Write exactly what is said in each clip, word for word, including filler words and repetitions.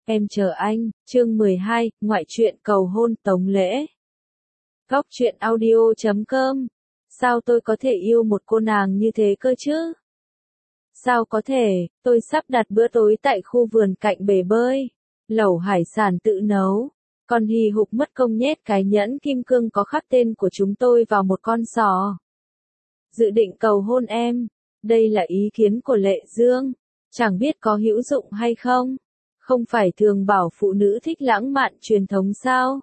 em chờ anh, chương mười hai, ngoại truyện cầu hôn Tống Lễ. Góc truyện audio chấm com. Sao tôi có thể yêu một cô nàng như thế cơ chứ? Sao có thể, tôi sắp đặt bữa tối tại khu vườn cạnh bể bơi. Lẩu hải sản tự nấu. Còn hì hục mất công nhét cái nhẫn kim cương có khắc tên của chúng tôi vào một con sò. Dự định cầu hôn em. Đây là ý kiến của Lệ Dương. Chẳng biết có hữu dụng hay không? Không phải thường bảo phụ nữ thích lãng mạn truyền thống sao?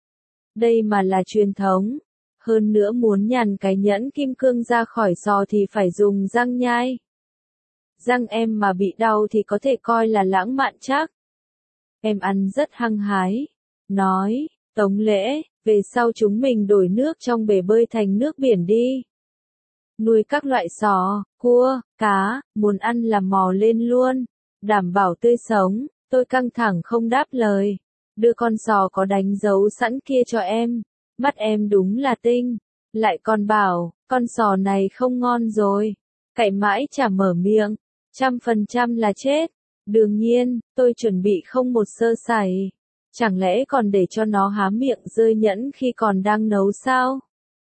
Đây mà là truyền thống. Hơn nữa muốn nhằn cái nhẫn kim cương ra khỏi sò thì phải dùng răng nhai. Răng em mà bị đau thì có thể coi là lãng mạn chắc. Em ăn rất hăng hái. Nói, Tống Lễ, về sau chúng mình đổi nước trong bể bơi thành nước biển đi. Nuôi các loại sò, cua, cá, muốn ăn là mò lên luôn. Đảm bảo tươi sống. Tôi căng thẳng không đáp lời. Đưa con sò có đánh dấu sẵn kia cho em. Mắt em đúng là tinh. Lại còn bảo, con sò này không ngon rồi. Cậy mãi chả mở miệng. Trăm phần trăm là chết. Đương nhiên, tôi chuẩn bị không một sơ sẩy. Chẳng lẽ còn để cho nó há miệng rơi nhẫn khi còn đang nấu sao?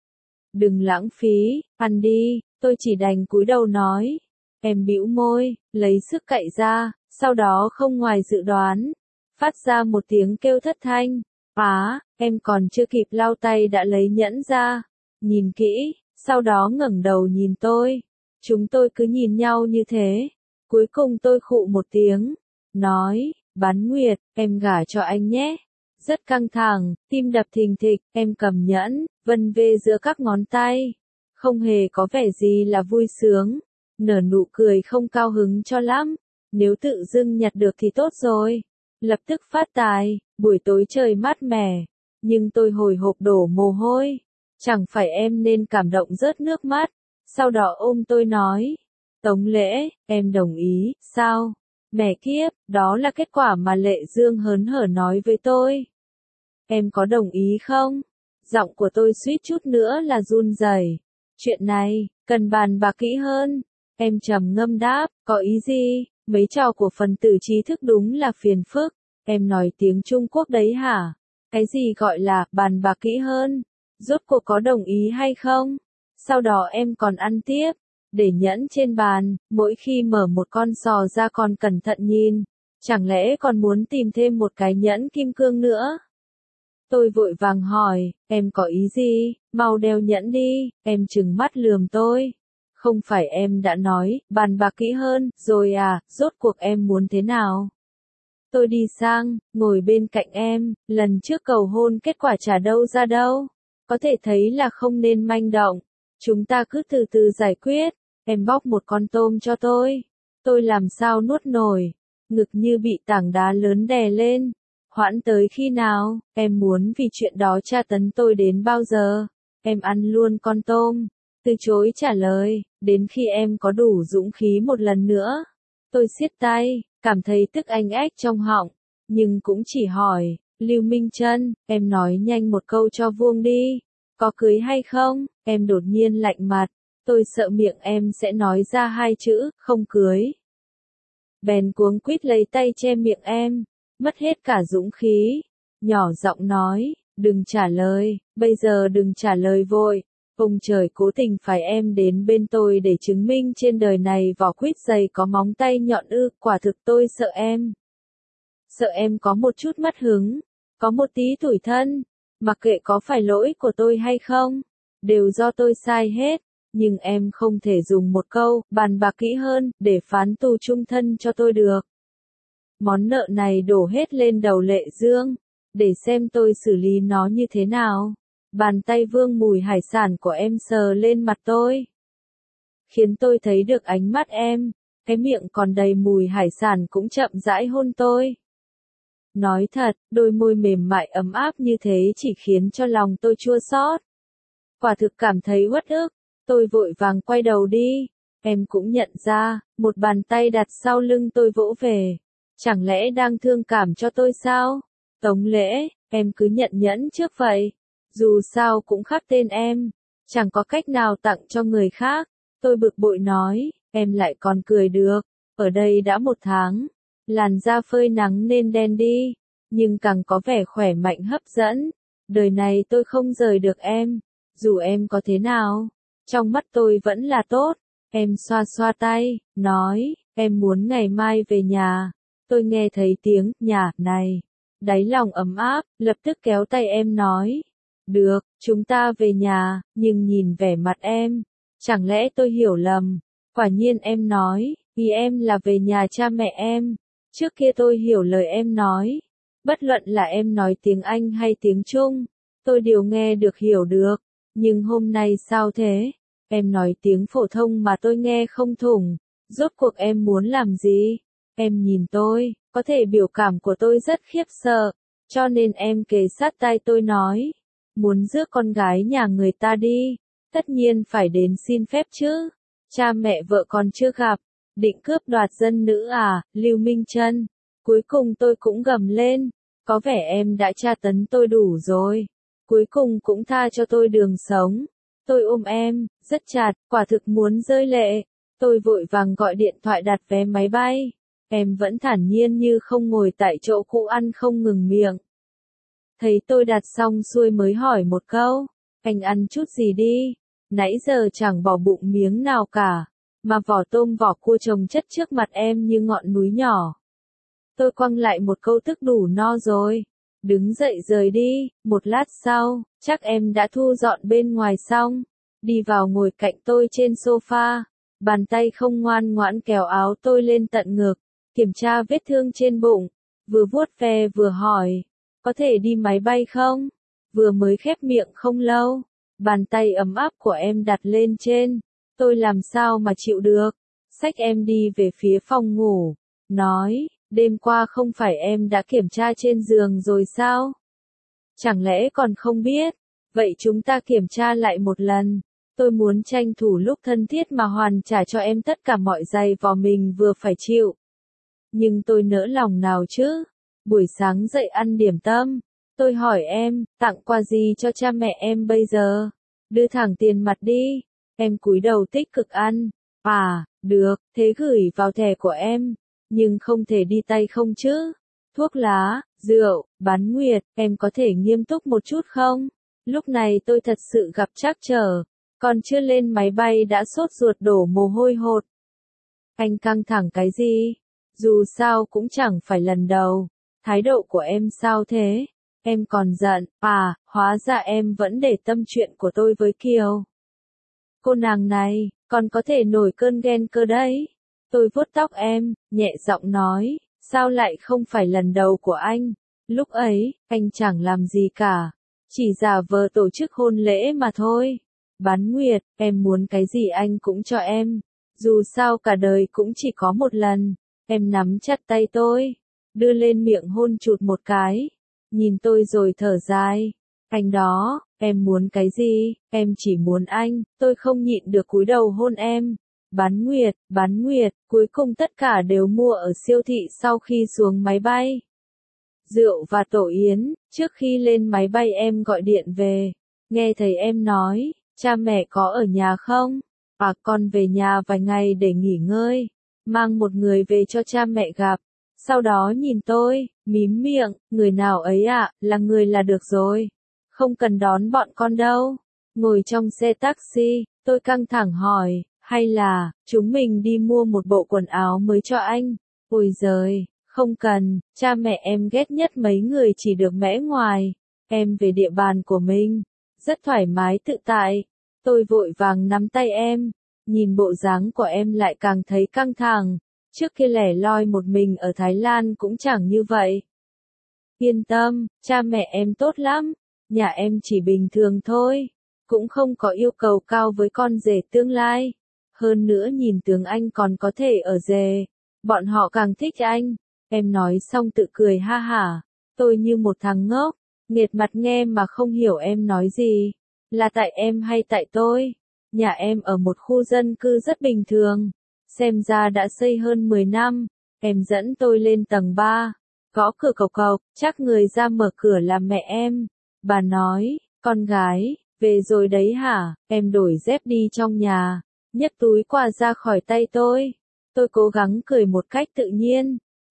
Đừng lãng phí, ăn đi, tôi chỉ đành cúi đầu nói. Em bĩu môi, lấy sức cậy ra, sau đó không ngoài dự đoán. Phát ra một tiếng kêu thất thanh. Á, em còn chưa kịp lau tay đã lấy nhẫn ra. Nhìn kỹ, sau đó ngẩng đầu nhìn tôi. Chúng tôi cứ nhìn nhau như thế. Cuối cùng tôi khụ một tiếng. Nói, Bán Nguyệt, em gả cho anh nhé. Rất căng thẳng, tim đập thình thịch, em cầm nhẫn, vân vê giữa các ngón tay. Không hề có vẻ gì là vui sướng. Nở nụ cười không cao hứng cho lắm. Nếu tự dưng nhặt được thì tốt rồi. Lập tức phát tài, buổi tối trời mát mẻ. Nhưng tôi hồi hộp đổ mồ hôi. Chẳng phải em nên cảm động rớt nước mắt. Sau đó ôm tôi nói. Tống Lễ, em đồng ý, sao? Mẹ kiếp, đó là kết quả mà Lệ Dương hớn hở nói với tôi. Em có đồng ý không? Giọng của tôi suýt chút nữa là run rẩy. Chuyện này, cần bàn bạc kỹ hơn. Em trầm ngâm đáp, có ý gì? Mấy trò của phần tử trí thức đúng là phiền phức. Em nói tiếng Trung Quốc đấy hả? Cái gì gọi là bàn bạc kỹ hơn? Rốt cuộc có đồng ý hay không? Sau đó em còn ăn tiếp. Để nhẫn trên bàn, mỗi khi mở một con sò ra còn cẩn thận nhìn. Chẳng lẽ còn muốn tìm thêm một cái nhẫn kim cương nữa? Tôi vội vàng hỏi, em có ý gì? Mau đeo nhẫn đi, em trừng mắt lườm tôi. Không phải em đã nói, bàn bạc kỹ hơn, rồi à, rốt cuộc em muốn thế nào? Tôi đi sang, ngồi bên cạnh em, lần trước cầu hôn kết quả chả đâu ra đâu. Có thể thấy là không nên manh động. Chúng ta cứ từ từ giải quyết. Em bóc một con tôm cho tôi. Tôi làm sao nuốt nổi. Ngực như bị tảng đá lớn đè lên. Hoãn tới khi nào, em muốn vì chuyện đó tra tấn tôi đến bao giờ? Em ăn luôn con tôm. Từ chối trả lời, đến khi em có đủ dũng khí một lần nữa. Tôi siết tay, cảm thấy tức anh ách trong họng. Nhưng cũng chỉ hỏi, Lưu Minh Trân, em nói nhanh một câu cho vuông đi. Có cưới hay không? Em đột nhiên lạnh mặt. Tôi sợ miệng em sẽ nói ra hai chữ, không cưới. Bèn cuống quýt lấy tay che miệng em, mất hết cả dũng khí. Nhỏ giọng nói, đừng trả lời, bây giờ đừng trả lời vội. Ông trời cố tình phải em đến bên tôi để chứng minh trên đời này vỏ quýt dày có móng tay nhọn ư, quả thực tôi sợ em. Sợ em có một chút mất hứng, có một tí tủi thân, mặc kệ có phải lỗi của tôi hay không, đều do tôi sai hết. Nhưng em không thể dùng một câu, bàn bạc kỹ hơn, để phán tù chung thân cho tôi được. Món nợ này đổ hết lên đầu Lệ Dương, để xem tôi xử lý nó như thế nào. Bàn tay vương mùi hải sản của em sờ lên mặt tôi. Khiến tôi thấy được ánh mắt em, cái miệng còn đầy mùi hải sản cũng chậm rãi hôn tôi. Nói thật, đôi môi mềm mại ấm áp như thế chỉ khiến cho lòng tôi chua xót. Quả thực cảm thấy uất ức. Tôi vội vàng quay đầu đi. Em cũng nhận ra, một bàn tay đặt sau lưng tôi vỗ về. Chẳng lẽ đang thương cảm cho tôi sao? Tống Lễ, em cứ nhận nhẫn trước vậy. Dù sao cũng khắc tên em. Chẳng có cách nào tặng cho người khác. Tôi bực bội nói, em lại còn cười được. Ở đây đã một tháng. Làn da phơi nắng nên đen đi, nhưng càng có vẻ khỏe mạnh hấp dẫn. Đời này tôi không rời được em, dù em có thế nào, trong mắt tôi vẫn là tốt. Em xoa xoa tay, nói, em muốn ngày mai về nhà. Tôi nghe thấy tiếng nhà này, đáy lòng ấm áp, lập tức kéo tay em nói, được, chúng ta về nhà. Nhưng nhìn vẻ mặt em, chẳng lẽ tôi hiểu lầm? Quả nhiên em nói, vì em là về nhà cha mẹ em. Trước kia tôi hiểu lời em nói, bất luận là em nói tiếng Anh hay tiếng Trung, tôi đều nghe được hiểu được. Nhưng hôm nay sao thế? Em nói tiếng phổ thông mà tôi nghe không thủng. Rốt cuộc em muốn làm gì? Em nhìn tôi, có thể biểu cảm của tôi rất khiếp sợ, cho nên em kề sát tai tôi nói, muốn rước con gái nhà người ta đi, tất nhiên phải đến xin phép chứ. Cha mẹ vợ còn chưa gặp, định cướp đoạt dân nữ à, Lưu Minh Trân. Cuối cùng tôi cũng gầm lên, có vẻ em đã tra tấn tôi đủ rồi, cuối cùng cũng tha cho tôi đường sống. Tôi ôm em, rất chặt, quả thực muốn rơi lệ. Tôi vội vàng gọi điện thoại đặt vé máy bay. Em vẫn thản nhiên như không ngồi tại chỗ cũ ăn không ngừng miệng. Thấy tôi đặt xong xuôi mới hỏi một câu, anh ăn chút gì đi, nãy giờ chẳng bỏ bụng miếng nào cả, mà vỏ tôm vỏ cua chồng chất trước mặt em như ngọn núi nhỏ. Tôi quăng lại một câu tức đủ no rồi, đứng dậy rời đi. Một lát sau, chắc em đã thu dọn bên ngoài xong, đi vào ngồi cạnh tôi trên sofa, bàn tay không ngoan ngoãn kéo áo tôi lên tận ngực, kiểm tra vết thương trên bụng, vừa vuốt ve vừa hỏi, có thể đi máy bay không? Vừa mới khép miệng không lâu, bàn tay ấm áp của em đặt lên trên, tôi làm sao mà chịu được, xách em đi về phía phòng ngủ, nói, đêm qua không phải em đã kiểm tra trên giường rồi sao? Chẳng lẽ còn không biết? Vậy chúng ta kiểm tra lại một lần. Tôi muốn tranh thủ lúc thân thiết mà hoàn trả cho em tất cả mọi giày vò mình vừa phải chịu. Nhưng tôi nỡ lòng nào chứ? Buổi sáng dậy ăn điểm tâm, tôi hỏi em, tặng quà gì cho cha mẹ em bây giờ? Đưa thẳng tiền mặt đi. Em cúi đầu tích cực ăn. À, được, thế gửi vào thẻ của em. Nhưng không thể đi tay không chứ? Thuốc lá, rượu, bán nguyệt, em có thể nghiêm túc một chút không? Lúc này tôi thật sự gặp trắc trở, còn chưa lên máy bay đã sốt ruột đổ mồ hôi hột. Anh căng thẳng cái gì? Dù sao cũng chẳng phải lần đầu. Thái độ của em sao thế? Em còn giận, à, hóa ra em vẫn để tâm chuyện của tôi với Kiều. Cô nàng này, còn có thể nổi cơn ghen cơ đấy. Tôi vuốt tóc em, nhẹ giọng nói, sao lại không phải lần đầu của anh? Lúc ấy, anh chẳng làm gì cả, chỉ giả vờ tổ chức hôn lễ mà thôi. Bán nguyệt, em muốn cái gì anh cũng cho em. Dù sao cả đời cũng chỉ có một lần. Em nắm chặt tay tôi, đưa lên miệng hôn chụt một cái, nhìn tôi rồi thở dài. Anh đó, em muốn cái gì? Em chỉ muốn anh. Tôi không nhịn được cúi đầu hôn em. Bán nguyệt, bán nguyệt, cuối cùng tất cả đều mua ở siêu thị sau khi xuống máy bay. Rượu và tổ yến, trước khi lên máy bay em gọi điện về, nghe thấy em nói, cha mẹ có ở nhà không? À, con về nhà vài ngày để nghỉ ngơi, mang một người về cho cha mẹ gặp. Sau đó nhìn tôi, mím miệng, người nào ấy ạ, à, là người là được rồi. Không cần đón bọn con đâu. Ngồi trong xe taxi, tôi căng thẳng hỏi, hay là, chúng mình đi mua một bộ quần áo mới cho anh? Ôi giời, không cần, cha mẹ em ghét nhất mấy người chỉ được mẽ ngoài. Em về địa bàn của mình, rất thoải mái tự tại. Tôi vội vàng nắm tay em, nhìn bộ dáng của em lại càng thấy căng thẳng. Trước kia lẻ loi một mình ở Thái Lan cũng chẳng như vậy. Yên tâm, cha mẹ em tốt lắm, nhà em chỉ bình thường thôi, cũng không có yêu cầu cao với con rể tương lai. Hơn nữa nhìn tướng anh còn có thể ở rể, bọn họ càng thích anh. Em nói xong tự cười ha hả, tôi như một thằng ngốc, nghiệt mặt nghe mà không hiểu em nói gì. Là tại em hay tại tôi? Nhà em ở một khu dân cư rất bình thường, xem ra đã xây hơn mười năm. Em dẫn tôi lên tầng ba, gõ cửa cộc cộc, chắc người ra mở cửa là mẹ em. Bà nói, con gái, về rồi đấy hả? Em đổi dép đi trong nhà, nhấc túi quà ra khỏi tay tôi. Tôi cố gắng cười một cách tự nhiên.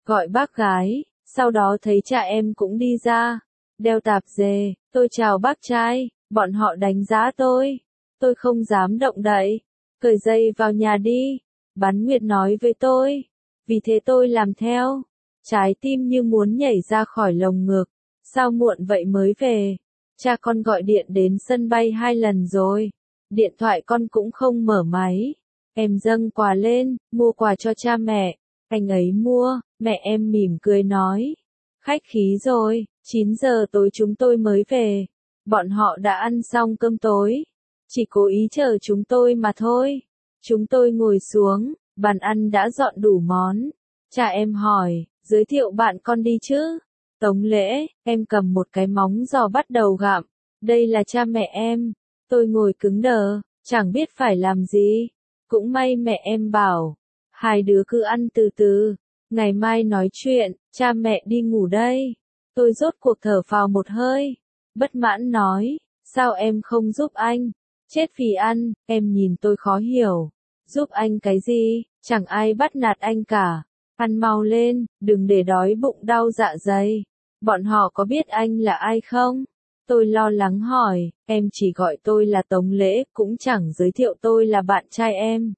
gọi bác gái, sau đó thấy cha em cũng đi ra, đeo tạp dề, tôi chào bác trai, bọn họ đánh giá tôi, tôi không dám động đậy, cởi giày vào nhà đi, Bán Nguyệt nói với tôi, vì thế tôi làm theo, trái tim như muốn nhảy ra khỏi lồng ngực, sao muộn vậy mới về, cha con gọi điện đến sân bay hai lần rồi, điện thoại con cũng không mở máy, em dâng quà lên, mua quà cho cha mẹ, anh ấy mua, mẹ em mỉm cười nói, khách khí rồi, chín giờ tối chúng tôi mới về, bọn họ đã ăn xong cơm tối, chỉ cố ý chờ chúng tôi mà thôi, chúng tôi ngồi xuống, bàn ăn đã dọn đủ món, cha em hỏi, giới thiệu bạn con đi chứ, Tống Lễ, em cầm một cái móng giò bắt đầu gặm, đây là cha mẹ em, tôi ngồi cứng đờ, chẳng biết phải làm gì, cũng may mẹ em bảo, hai đứa cứ ăn từ từ, ngày mai nói chuyện, cha mẹ đi ngủ đây, tôi rốt cuộc thở phào một hơi, bất mãn nói, sao em không giúp anh, chết vì ăn, em nhìn tôi khó hiểu, giúp anh cái gì, chẳng ai bắt nạt anh cả, ăn mau lên, đừng để đói bụng đau dạ dày, bọn họ có biết anh là ai không? Tôi lo lắng hỏi, em chỉ gọi tôi là Tống Lễ, cũng chẳng giới thiệu tôi là bạn trai em.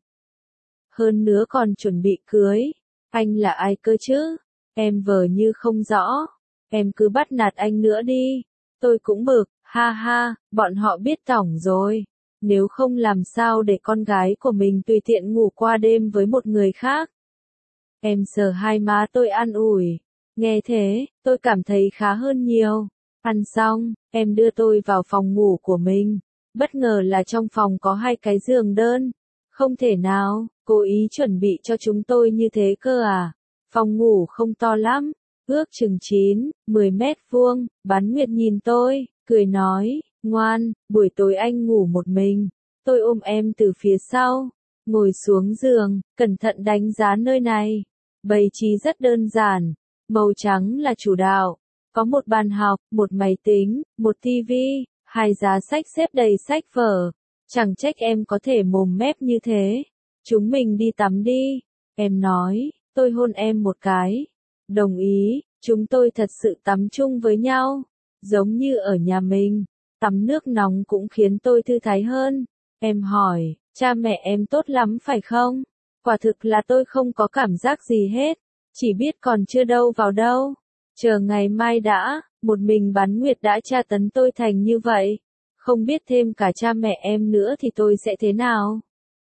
Hơn nữa còn chuẩn bị cưới, anh là ai cơ chứ? Em vờ như không rõ, em cứ bắt nạt anh nữa đi. Tôi cũng bực, ha ha, bọn họ biết tỏng rồi. Nếu không làm sao để con gái của mình tùy tiện ngủ qua đêm với một người khác. Em sờ hai má tôi an ủi. Nghe thế, tôi cảm thấy khá hơn nhiều. Ăn xong, em đưa tôi vào phòng ngủ của mình. Bất ngờ là trong phòng có hai cái giường đơn. Không thể nào, cố ý chuẩn bị cho chúng tôi như thế cơ à. Phòng ngủ không to lắm, ước chừng chín, mười mét vuông. Bán Nguyệt nhìn tôi, cười nói, ngoan, buổi tối anh ngủ một mình. Tôi ôm em từ phía sau, ngồi xuống giường, cẩn thận đánh giá nơi này. Bày trí rất đơn giản, màu trắng là chủ đạo. Có một bàn học, một máy tính, một tivi, hai giá sách xếp đầy sách vở. Chẳng trách em có thể mồm mép như thế. Chúng mình đi tắm đi. Em nói, tôi hôn em một cái. Đồng ý, chúng tôi thật sự tắm chung với nhau. Giống như ở nhà mình. Tắm nước nóng cũng khiến tôi thư thái hơn. Em hỏi, cha mẹ em tốt lắm phải không? Quả thực là tôi không có cảm giác gì hết. Chỉ biết còn chưa đâu vào đâu. Chờ ngày mai đã, một mình Bán Nguyệt đã tra tấn tôi thành như vậy. Không biết thêm cả cha mẹ em nữa thì tôi sẽ thế nào?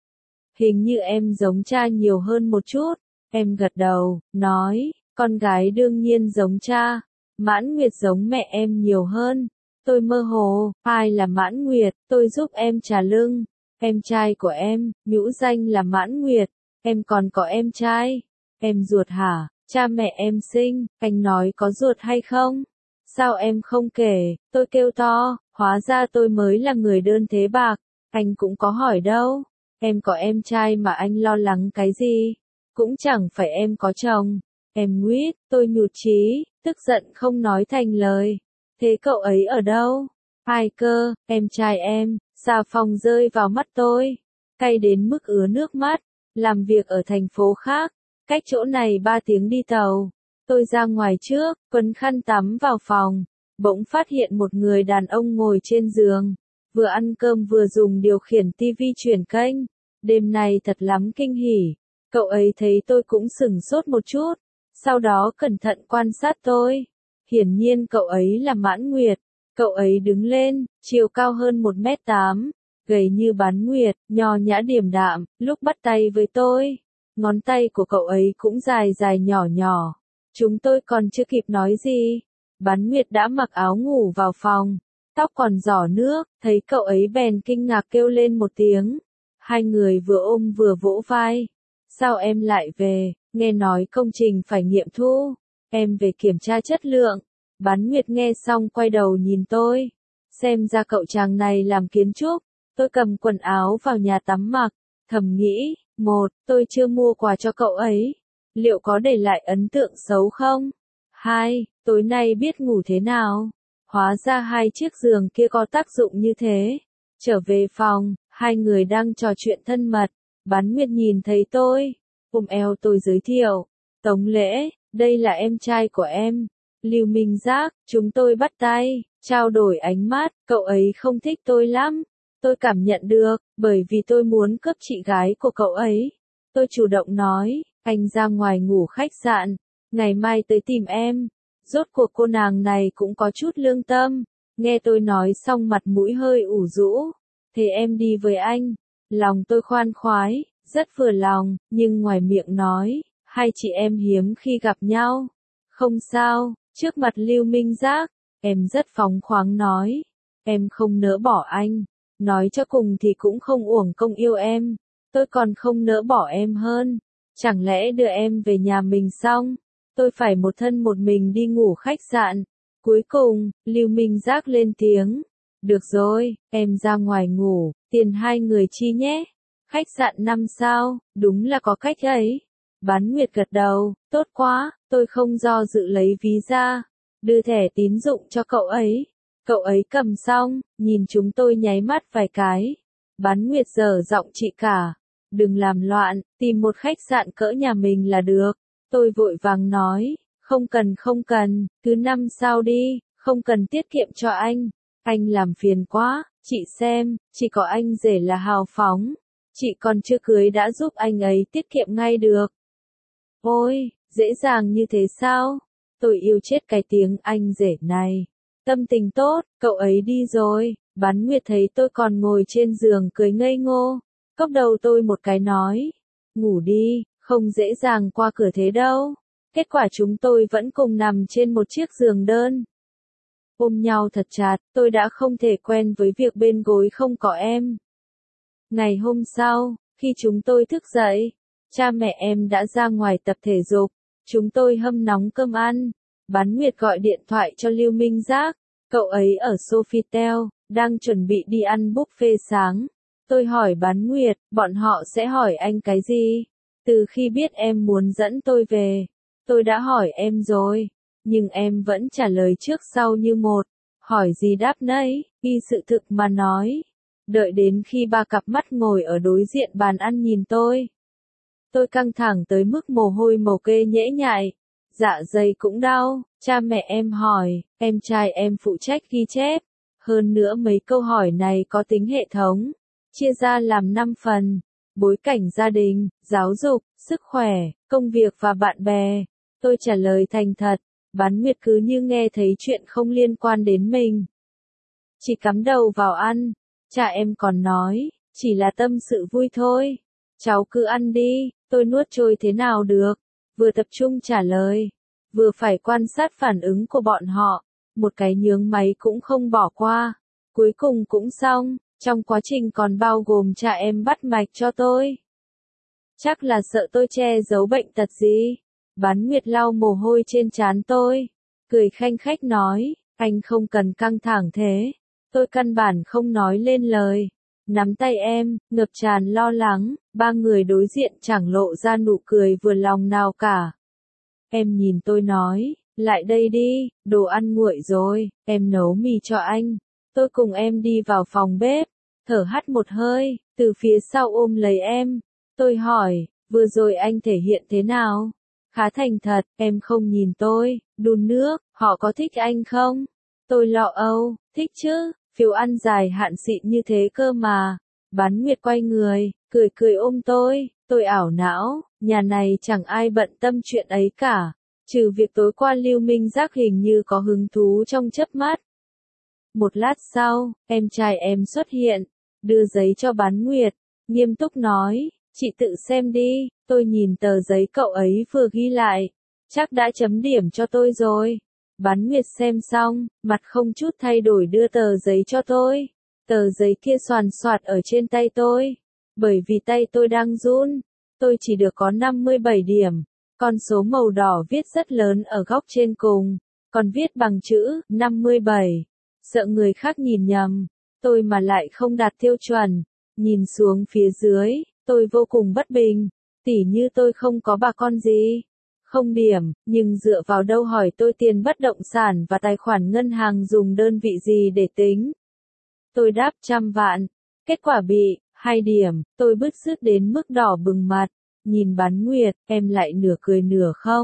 Hình như em giống cha nhiều hơn một chút. Em gật đầu, nói, con gái đương nhiên giống cha. Mãn Nguyệt giống mẹ em nhiều hơn. Tôi mơ hồ, ai là Mãn Nguyệt, tôi giúp em trả lưng. Em trai của em, nhũ danh là Mãn Nguyệt. Em còn có em trai. Em ruột hả? Cha mẹ em sinh, anh nói có ruột hay không? Sao em không kể? Tôi kêu to, hóa ra tôi mới là người đơn thế bạc. Anh cũng có hỏi đâu. Em có em trai mà anh lo lắng cái gì? Cũng chẳng phải em có chồng. Em nguyết, tôi nhụt chí, tức giận không nói thành lời. Thế cậu ấy ở đâu? Ai cơ, em trai em, xà phòng rơi vào mắt tôi. Cay đến mức ứa nước mắt. Làm việc ở thành phố khác. Cách chỗ này ba tiếng đi tàu. Tôi ra ngoài trước, quấn khăn tắm vào phòng. Bỗng phát hiện một người đàn ông ngồi trên giường. Vừa ăn cơm vừa dùng điều khiển tivi chuyển kênh. Đêm này thật lắm kinh hỉ. Cậu ấy thấy tôi cũng sửng sốt một chút. Sau đó cẩn thận quan sát tôi. Hiển nhiên cậu ấy là Mãn Nguyệt. Cậu ấy đứng lên, chiều cao hơn một mét tám. Gầy như Bán Nguyệt, nho nhã điềm đạm, lúc bắt tay với tôi. Ngón tay của cậu ấy cũng dài dài nhỏ nhỏ. Chúng tôi còn chưa kịp nói gì. Bán Nguyệt đã mặc áo ngủ vào phòng. Tóc còn rỏ nước, thấy cậu ấy bèn kinh ngạc kêu lên một tiếng. Hai người vừa ôm vừa vỗ vai. Sao em lại về, nghe nói công trình phải nghiệm thu. Em về kiểm tra chất lượng. Bán Nguyệt nghe xong quay đầu nhìn tôi. Xem ra cậu chàng này làm kiến trúc. Tôi cầm quần áo vào nhà tắm mặc. Thầm nghĩ, một, tôi chưa mua quà cho cậu ấy. Liệu có để lại ấn tượng xấu không? Hai, tối nay biết ngủ thế nào? Hóa ra hai chiếc giường kia có tác dụng như thế. Trở về phòng, hai người đang trò chuyện thân mật. Bán Nguyệt nhìn thấy tôi, ôm eo tôi giới thiệu. Tống Lễ, Đây là em trai của em. Lưu Minh Giác, chúng tôi bắt tay, trao đổi ánh mắt, cậu ấy không thích tôi lắm. Tôi cảm nhận được, bởi vì tôi muốn cướp chị gái của cậu ấy. Tôi chủ động nói, anh ra ngoài ngủ khách sạn, ngày mai tới tìm em. Rốt cuộc cô nàng này cũng có chút lương tâm. Nghe tôi nói xong mặt mũi hơi ủ rũ. Thế em đi với anh. Lòng tôi khoan khoái, rất vừa lòng, nhưng ngoài miệng nói, hai chị em hiếm khi gặp nhau. Không sao, trước mặt Lưu Minh Giác, em rất phóng khoáng nói. Em không nỡ bỏ anh. Nói cho cùng thì cũng không uổng công yêu em. Tôi còn không nỡ bỏ em hơn. Chẳng lẽ đưa em về nhà mình xong, tôi phải một thân một mình đi ngủ khách sạn. Cuối cùng, Lưu Minh Giác lên tiếng. Được rồi, em ra ngoài ngủ, tiền hai người chi nhé. Khách sạn năm sao, đúng là có cách ấy. Bán Nguyệt gật đầu, tốt quá, tôi không do dự lấy ví ra. Đưa thẻ tín dụng cho cậu ấy. Cậu ấy cầm xong, nhìn chúng tôi nháy mắt vài cái. Bán Nguyệt dở giọng chị cả. Đừng làm loạn, tìm một khách sạn cỡ nhà mình là được. Tôi vội vàng nói, không cần không cần, cứ năm sao đi, không cần tiết kiệm cho anh. Anh làm phiền quá, chị xem, chỉ có anh rể là hào phóng. Chị còn chưa cưới đã giúp anh ấy tiết kiệm ngay được. Ôi, dễ dàng như thế sao? Tôi yêu chết cái tiếng anh rể này. Tâm tình tốt, cậu ấy đi rồi. Bán Nguyệt thấy tôi còn ngồi trên giường cười ngây ngô. Cốc đầu tôi một cái nói. Ngủ đi, không dễ dàng qua cửa thế đâu. Kết quả chúng tôi vẫn cùng nằm trên một chiếc giường đơn. Ôm nhau thật chặt, tôi đã không thể quen với việc bên gối không có em. Ngày hôm sau, khi chúng tôi thức dậy, cha mẹ em đã ra ngoài tập thể dục. Chúng tôi hâm nóng cơm ăn. Bán Nguyệt gọi điện thoại cho Lưu Minh Giác. Cậu ấy ở Sofitel, đang chuẩn bị đi ăn buffet sáng. Tôi hỏi Bán Nguyệt, bọn họ sẽ hỏi anh cái gì? Từ khi biết em muốn dẫn tôi về, tôi đã hỏi em rồi. Nhưng em vẫn trả lời trước sau như một. Hỏi gì đáp nấy, ghi sự thực mà nói. Đợi đến khi ba cặp mắt ngồi ở đối diện bàn ăn nhìn tôi. Tôi căng thẳng tới mức mồ hôi mồ kê nhễ nhại. Dạ dày cũng đau. Cha mẹ em hỏi, em trai em phụ trách ghi chép. Hơn nữa mấy câu hỏi này có tính hệ thống. Chia ra làm năm phần. Bối cảnh gia đình, giáo dục, sức khỏe, công việc và bạn bè. Tôi trả lời thành thật. Bán Nguyệt cứ như nghe thấy chuyện không liên quan đến mình. Chỉ cắm đầu vào ăn. Cha em còn nói, chỉ là tâm sự vui thôi. Cháu cứ ăn đi, tôi nuốt trôi thế nào được. Vừa tập trung trả lời, vừa phải quan sát phản ứng của bọn họ. Một cái nhướng máy cũng không bỏ qua. Cuối cùng cũng xong, trong quá trình còn bao gồm cha em bắt mạch cho tôi. Chắc là sợ tôi che giấu bệnh tật gì. Bán Nguyệt lau mồ hôi trên trán tôi. Cười khanh khách nói, anh không cần căng thẳng thế. Tôi căn bản không nói lên lời. Nắm tay em, ngập tràn lo lắng. Ba người đối diện chẳng lộ ra nụ cười vừa lòng nào cả. Em nhìn tôi nói, lại đây đi, đồ ăn nguội rồi, em nấu mì cho anh. Tôi cùng em đi vào phòng bếp, thở hắt một hơi, từ phía sau ôm lấy em. Tôi hỏi, vừa rồi anh thể hiện thế nào? Khá thành thật, em không nhìn tôi, đun nước, họ có thích anh không? Tôi lọ âu, thích chứ, phiếu ăn dài hạn xịn như thế cơ mà. Bán Nguyệt quay người, cười cười ôm tôi, tôi ảo não, nhà này chẳng ai bận tâm chuyện ấy cả. Trừ việc tối qua Lưu Minh Giác hình như có hứng thú trong chớp mắt. Một lát sau, em trai em xuất hiện, đưa giấy cho Bán Nguyệt, nghiêm túc nói, chị tự xem đi. Tôi nhìn tờ giấy cậu ấy vừa ghi lại, chắc đã chấm điểm cho tôi rồi. Bán Nguyệt xem xong, mặt không chút thay đổi đưa tờ giấy cho tôi. Tờ giấy kia xoàn xoạt ở trên tay tôi. Bởi vì tay tôi đang run, tôi chỉ được có năm mươi bảy điểm. Con số màu đỏ viết rất lớn ở góc trên cùng, còn viết bằng chữ năm mươi bảy. Sợ người khác nhìn nhầm, tôi mà lại không đạt tiêu chuẩn. Nhìn xuống phía dưới, tôi vô cùng bất bình. Tỉ như tôi không có bà con gì. Không điểm, nhưng dựa vào đâu hỏi tôi tiền bất động sản và tài khoản ngân hàng dùng đơn vị gì để tính. Tôi đáp trăm vạn. Kết quả bị, hai điểm, tôi bứt rứt đến mức đỏ bừng mặt. Nhìn Bán Nguyệt, em lại nửa cười nửa không.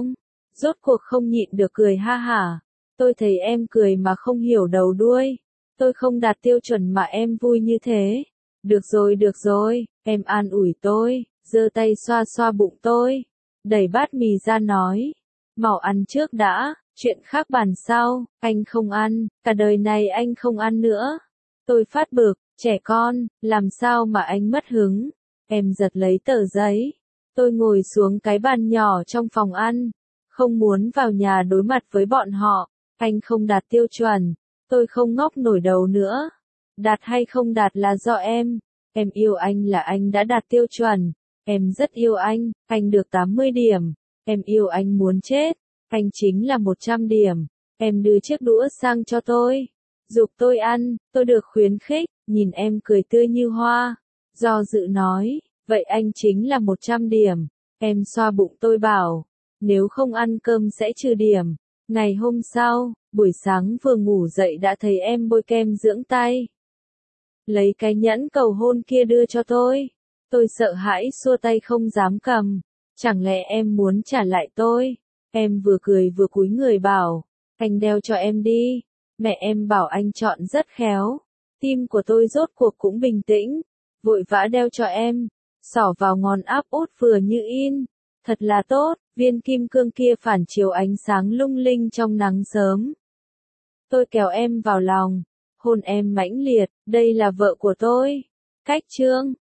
Rốt cuộc không nhịn được cười ha hả. Tôi thấy em cười mà không hiểu đầu đuôi. Tôi không đạt tiêu chuẩn mà em vui như thế. Được rồi được rồi, em an ủi tôi, giơ tay xoa xoa bụng tôi. Đẩy bát mì ra nói. Mau ăn trước đã, chuyện khác bàn sau, anh không ăn, cả đời này anh không ăn nữa. Tôi phát bực, trẻ con, làm sao mà anh mất hứng. Em giật lấy tờ giấy. Tôi ngồi xuống cái bàn nhỏ trong phòng ăn. Không muốn vào nhà đối mặt với bọn họ. Anh không đạt tiêu chuẩn. Tôi không ngóc nổi đầu nữa. Đạt hay không đạt là do em. Em yêu anh là anh đã đạt tiêu chuẩn. Em rất yêu anh, anh được tám mươi điểm. Em yêu anh muốn chết. Anh chính là một trăm điểm. Em đưa chiếc đũa sang cho tôi. Giục tôi ăn, tôi được khuyến khích, nhìn em cười tươi như hoa. Do dự nói, vậy anh chính là một trăm điểm. Em xoa bụng tôi bảo, nếu không ăn cơm sẽ trừ điểm. Ngày hôm sau, buổi sáng vừa ngủ dậy đã thấy em bôi kem dưỡng tay. Lấy cái nhẫn cầu hôn kia đưa cho tôi. Tôi sợ hãi xua tay không dám cầm. Chẳng lẽ em muốn trả lại tôi? Em vừa cười vừa cúi người bảo, anh đeo cho em đi. Mẹ em bảo anh chọn rất khéo. Tim của tôi rốt cuộc cũng bình tĩnh. Vội vã đeo cho em. Xỏ vào ngón áp út vừa như in. Thật là tốt, viên kim cương kia phản chiếu ánh sáng lung linh trong nắng sớm. Tôi kéo em vào lòng. Hôn em mãnh liệt, đây là vợ của tôi. Cách chương